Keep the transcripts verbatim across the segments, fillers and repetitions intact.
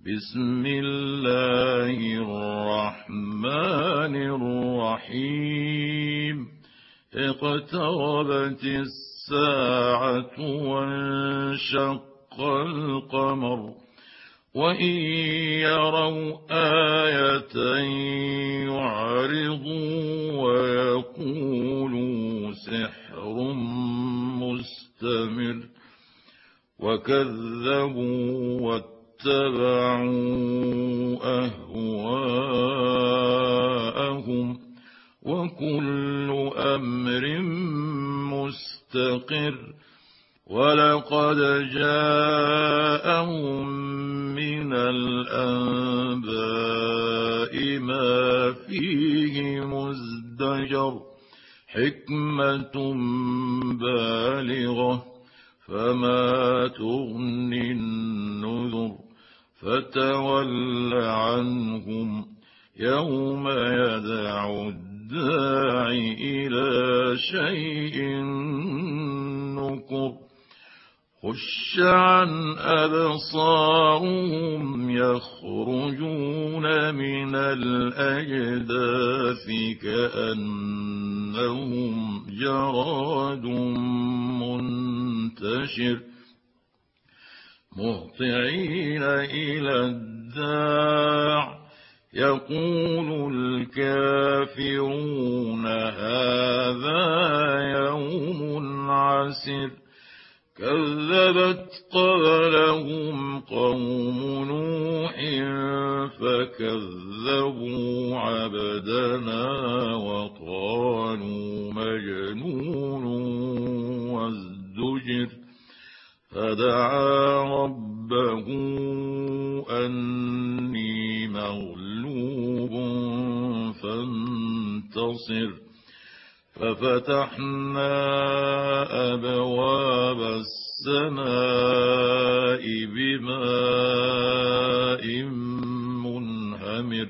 بسم الله الرحمن الرحيم اقتربت الساعة وانشق القمر وإن يروا آية يعرضوا ويقولوا سحر مستمر وكذبوا واتبعوا أهواءهم وكل أمر مستقر ولقد جاءهم من الأنباء ما فيه مزدجر حكمة بالغة فما تغني النذر فتول عنهم يوم يدعو الداعي إلى شيء نكر خش عن أبصارهم يخرجون من الأجداث كأنهم جراد منتشر مهطعين إلى الداع يقول الكافرون هذا يوم عسر كذبت قبلهم قوم نوح فكذبوا عبدنا وقالوا مجنون وازدجر فدعا ربه أني مغلوب فانتصر ففتحنا أبواب السماء بماء منهمر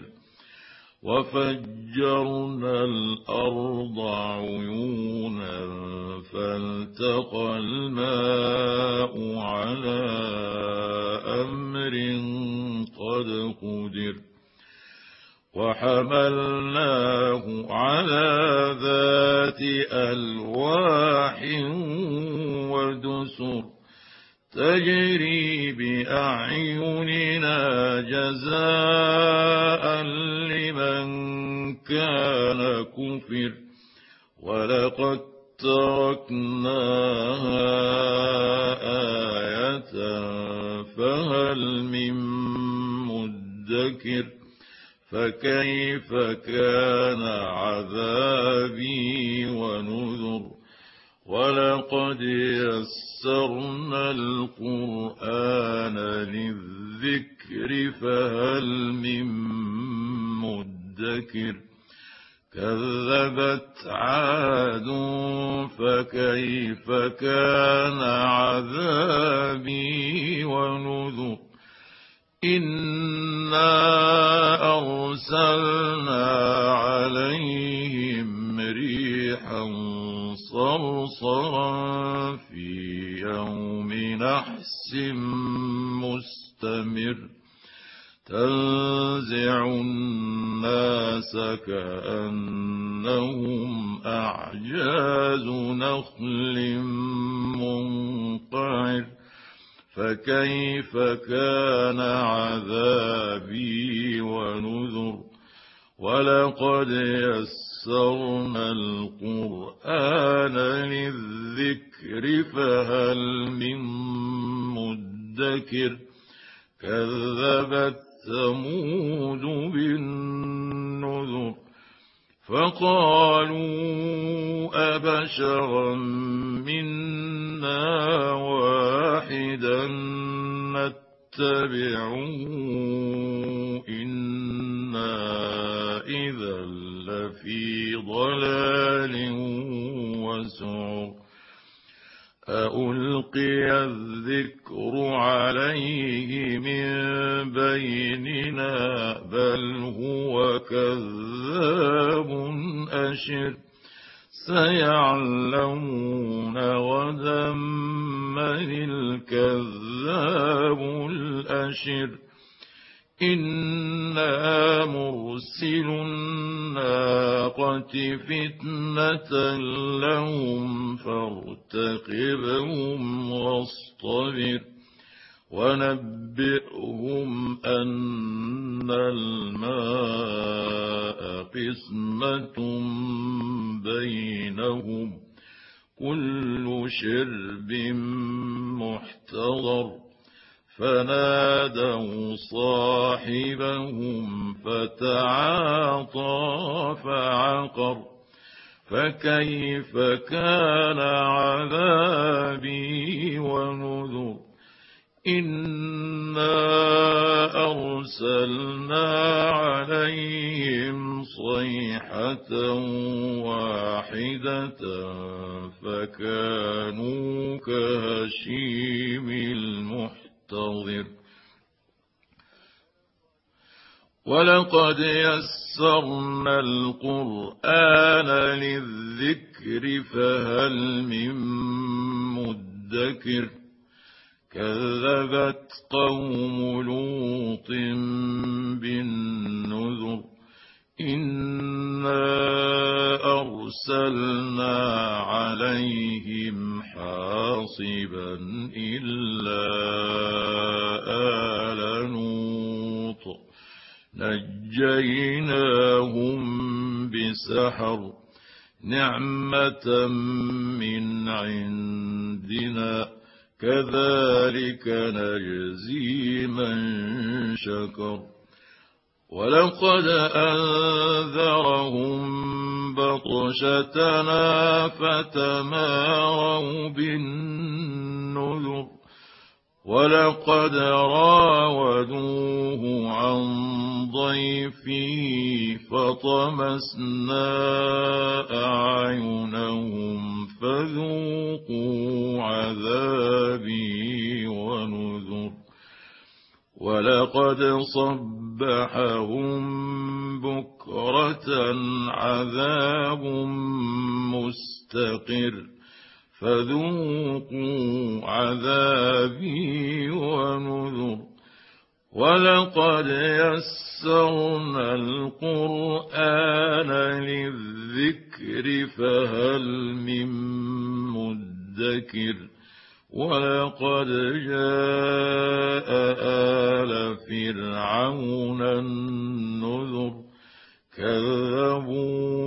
وفجرنا الأرض عيونا فالتقى الماء على أمر قد قدر وحملناه على ذات ألواح ودسر تجري بأعيننا جزاء لمن كان كفر ولقد تركناها آية فهل من مدكر فكيف كان عذابي ونذر ولقد يسرنا القرآن للذكر فهل من مدكر كذبت عاد فكيف كان عذابي ونذر إنا أرسلنا عليهم ريحا صرصرا في يوم نحس مستمر تنزع الناس كأنهم أعجاز نخل منقعر فكيف كان عذابي ونذر ولقد يسرنا القرآن للذكر فهل من مدكر كذبت ثمود بالنذر فقالوا أبشرا منا واحدا نتبعه إنا إذا لفي ضلال وسعر أألقي الذكر عليه من بيننا بل هو كذاب أشر سيعلمون غدا من الكذاب الأشر إنا مرسل الناقة فتنة لهم فارتقبهم واصطبر ونبئهم أن الماء قسمة بينهم كل شرب محتضر فنادوا صاحبهم فتعاطى فعقر فكيف كان عذابي ونذر إنا أرسلنا عليهم صيحة واحدة فكانوا كهشيم المحتضر ولقد يسرنا القرآن للذكر فهل من مدكر كذبت قوم لوط بالنذر إنا أرسلنا عليهم حاصبا إلا آل لوط نجيناهم بسحر نعمة من عندنا كذلك نجزي من شكر ولقد أنذرهم بطشتنا فتماروا بالنذر ولقد راودوه عن ضيفه فطمسنا أعينهم فذوقوا عذابي ونذر ولقد صبحهم بكرة عذاب مستقر فذوقوا عذابي ونذر ولقد يسرنا القرآن للذكر فهل من مدكر ولقد جاء آل فرعون النذر كذبوا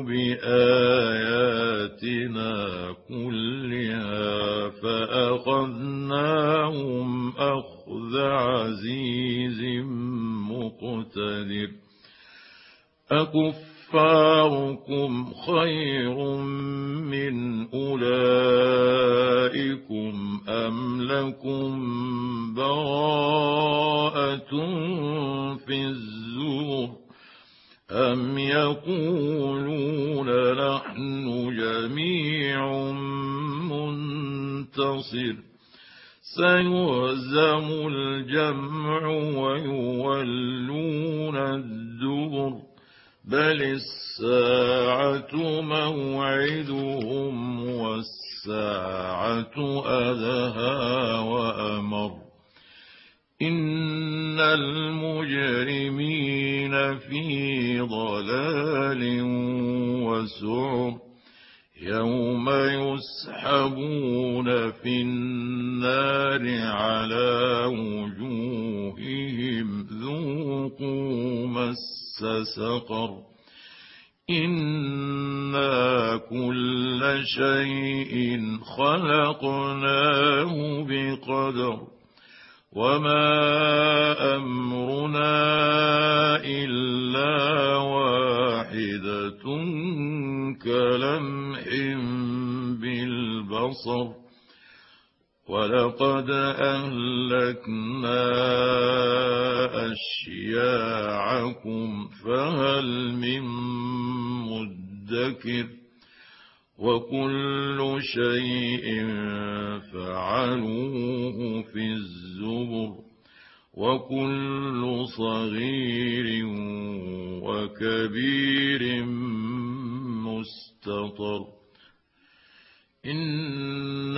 بآياتنا كلها فأخذناهم أخذ عزيز مقتدر أكفاركم خير من أولئكم أم لكم براءة في الزبر أم يقولون نحن جميع منتصر سيهزم الجمع ويولون الدبر بل الساعة موعدهم والساعة أدهى وأمر إن المجرمين في ضلال وسعر يوم يسحبون في النار على وجوههم ذوقوا مس سقر إنا كل شيء خلقناه بقدر وما أمرنا إلا واحدة كلمح بالبصر ولقد أهلكنا أشياعكم فهل من مدكر وكل شيء فعلوه في الزبر وكل صغير وكبير مستطر إن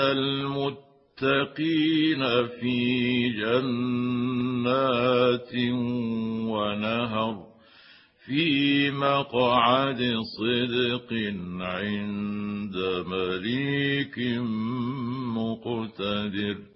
المتقين في جنات ونهر في مقعد صدق عند مليك مقتدر.